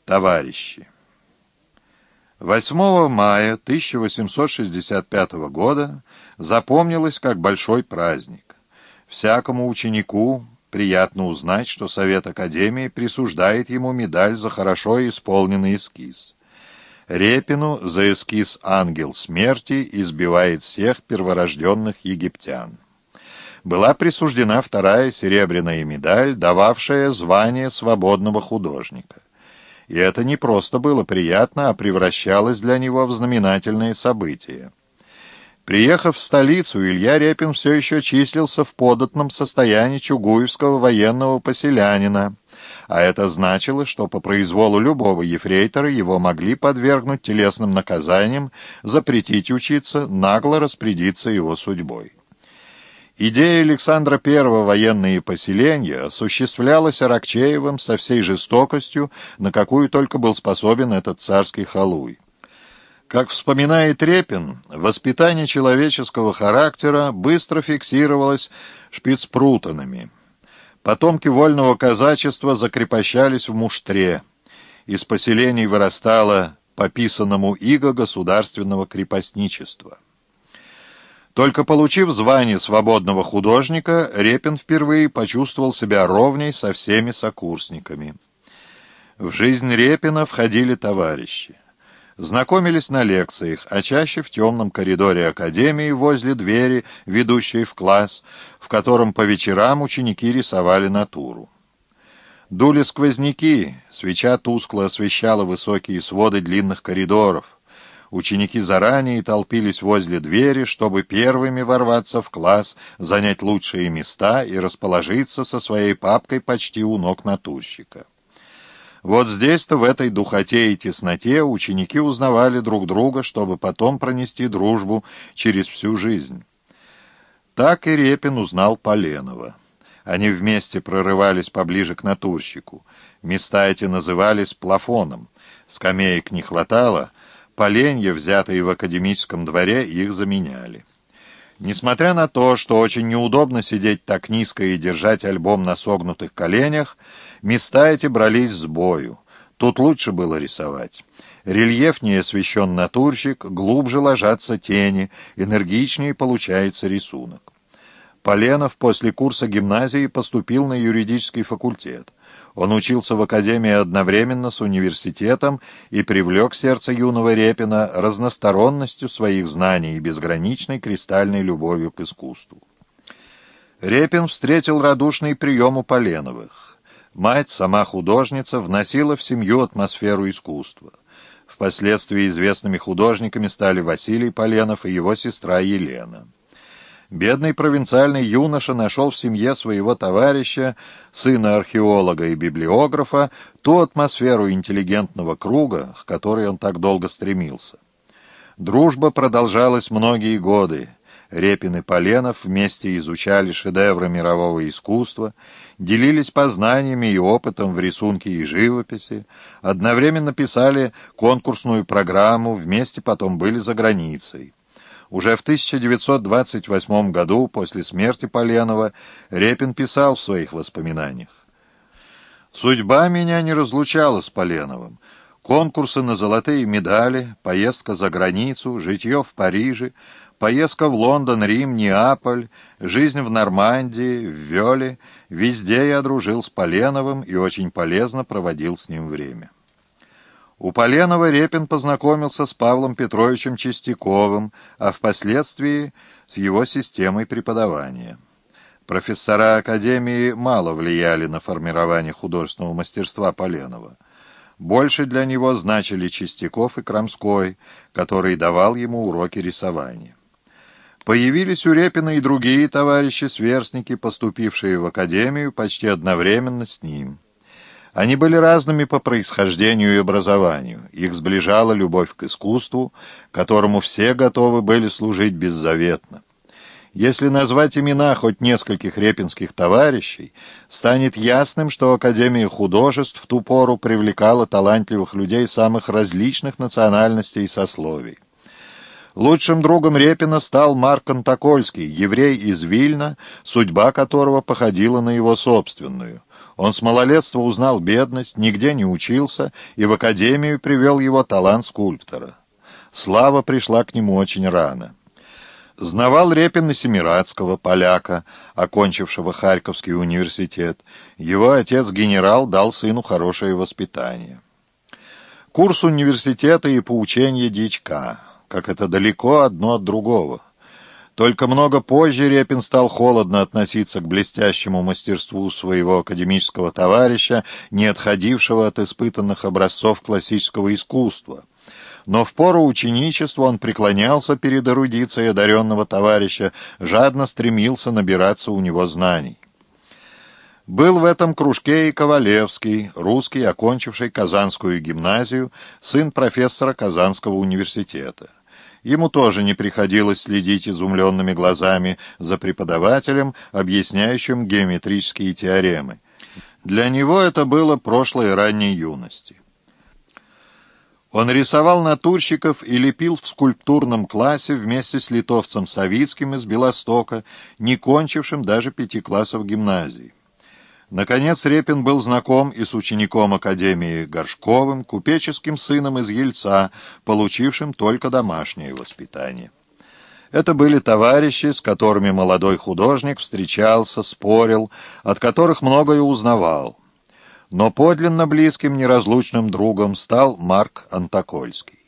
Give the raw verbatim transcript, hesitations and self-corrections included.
Товарищи. восьмого мая тысяча восемьсот шестьдесят пятого года запомнилось как большой праздник. Всякому ученику приятно узнать, что Совет Академии присуждает ему медаль за хорошо исполненный эскиз. Репину за эскиз «Ангел смерти» избивает всех перворожденных египтян. Была присуждена вторая серебряная медаль, дававшая звание свободного художника. И это не просто было приятно, а превращалось для него в знаменательное событие. Приехав в столицу, Илья Репин все еще числился в податном состоянии чугуевского военного поселянина, а это значило, что по произволу любого ефрейтора его могли подвергнуть телесным наказаниям, запретить учиться, нагло распорядиться его судьбой. Идея Александра Первого военные поселения осуществлялась Аракчеевым со всей жестокостью, на какую только был способен этот царский халуй. Как вспоминает Репин, воспитание человеческого характера быстро фиксировалось шпицпрутанами. Потомки вольного казачества закрепощались в муштре. Из поселений вырастало по писанному иго государственного крепостничества. Только получив звание свободного художника, Репин впервые почувствовал себя ровней со всеми сокурсниками. В жизнь Репина входили товарищи. Знакомились на лекциях, а чаще в темном коридоре академии возле двери, ведущей в класс, в котором по вечерам ученики рисовали натуру. Дули сквозняки, свеча тускло освещала высокие своды длинных коридоров. Ученики заранее толпились возле двери, чтобы первыми ворваться в класс, занять лучшие места и расположиться со своей папкой почти у ног натурщика. Вот здесь-то, в этой духоте и тесноте, ученики узнавали друг друга, чтобы потом пронести дружбу через всю жизнь. Так и Репин узнал Поленова. Они вместе прорывались поближе к натурщику. Места эти назывались плафоном. Скамеек не хватало, поленья, взятые в академическом дворе, их заменяли. Несмотря на то, что очень неудобно сидеть так низко и держать альбом на согнутых коленях, места эти брались с бою. Тут лучше было рисовать. Рельефнее освещен натурщик, глубже ложатся тени, энергичнее получается рисунок. Поленов после курса гимназии поступил на юридический факультет. Он учился в академии одновременно с университетом и привлек сердце юного Репина разносторонностью своих знаний и безграничной кристальной любовью к искусству. Репин встретил радушный прием у Поленовых. Мать, сама художница, вносила в семью атмосферу искусства. Впоследствии известными художниками стали Василий Поленов и его сестра Елена. Бедный провинциальный юноша нашел в семье своего товарища, сына археолога и библиографа, ту атмосферу интеллигентного круга, к которой он так долго стремился. Дружба продолжалась многие годы. Репин и Поленов вместе изучали шедевры мирового искусства, делились познаниями и опытом в рисунке и живописи, одновременно писали конкурсную программу, вместе потом были за границей. Уже в тысяча девятьсот двадцать восьмом году, после смерти Поленова, Репин писал в своих воспоминаниях: «Судьба меня не разлучала с Поленовым. Конкурсы на золотые медали, поездка за границу, житье в Париже, поездка в Лондон, Рим, Неаполь, жизнь в Нормандии, в Вёле — везде я дружил с Поленовым и очень полезно проводил с ним время». У Поленова Репин познакомился с Павлом Петровичем Чистяковым, а впоследствии с его системой преподавания. Профессора Академии мало влияли на формирование художественного мастерства Поленова. Больше для него значили Чистяков и Крамской, который давал ему уроки рисования. Появились у Репина и другие товарищи-сверстники, поступившие в Академию почти одновременно с ним. Они были разными по происхождению и образованию. Их сближала любовь к искусству, которому все готовы были служить беззаветно. Если назвать имена хоть нескольких репинских товарищей, станет ясным, что Академия художеств в ту пору привлекала талантливых людей самых различных национальностей и сословий. Лучшим другом Репина стал Марк Антокольский, еврей из Вильна, судьба которого походила на его собственную. Он с малолетства узнал бедность, нигде не учился, и в академию привел его талант скульптора. Слава пришла к нему очень рано. Знавал Репин и Семирадского, поляка, окончившего Харьковский университет. Его отец-генерал дал сыну хорошее воспитание. Курс университета и поучение дьячка, как это далеко одно от другого. Только много позже Репин стал холодно относиться к блестящему мастерству своего академического товарища, не отходившего от испытанных образцов классического искусства. Но в пору ученичества он преклонялся перед эрудицией одаренного товарища, жадно стремился набираться у него знаний. Был в этом кружке и Ковалевский, русский, окончивший Казанскую гимназию, сын профессора Казанского университета. Ему тоже не приходилось следить изумленными глазами за преподавателем, объясняющим геометрические теоремы. Для него это было прошлое ранней юности. Он рисовал натурщиков и лепил в скульптурном классе вместе с литовцем Савицким из Белостока, не кончившим даже пяти классов гимназии. Наконец Репин был знаком и с учеником Академии Горшковым, купеческим сыном из Ельца, получившим только домашнее воспитание. Это были товарищи, с которыми молодой художник встречался, спорил, от которых многое узнавал. Но подлинно близким неразлучным другом стал Марк Антокольский.